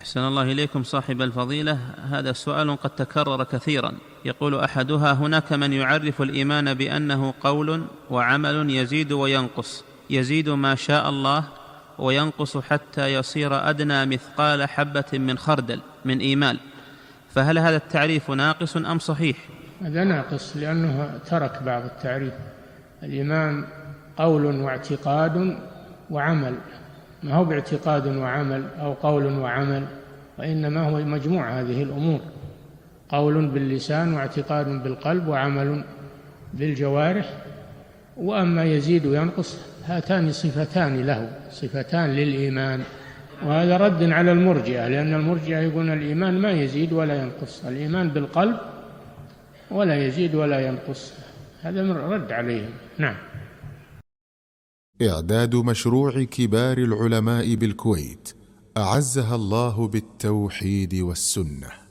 أحسن الله إليكم صاحب الفضيلة. هذا سؤال قد تكرر كثيرا، يقول أحدها: هناك من يعرف الإيمان بأنه قول وعمل يزيد وينقص، يزيد ما شاء الله وينقص حتى يصير أدنى مثقال حبة من خردل من إيمان، فهل هذا التعريف ناقص أم صحيح؟ هذا ناقص، لأنه ترك بعض التعريف. الإيمان قول واعتقاد وعمل، ما هو باعتقاد وعمل أو قول وعمل، وإنما هو مجموع هذه الأمور: قول باللسان واعتقاد بالقلب وعمل بالجوارح. وأما يزيد وينقص هاتان صفتان له، صفتان للإيمان. وهذا رد على المرجئة، لأن المرجئة يقولون الإيمان ما يزيد ولا ينقص، الإيمان بالقلب ولا يزيد ولا ينقص، هذا رد عليهم. نعم. إعداد مشروع كبار العلماء بالكويت أعزها الله بالتوحيد والسنة.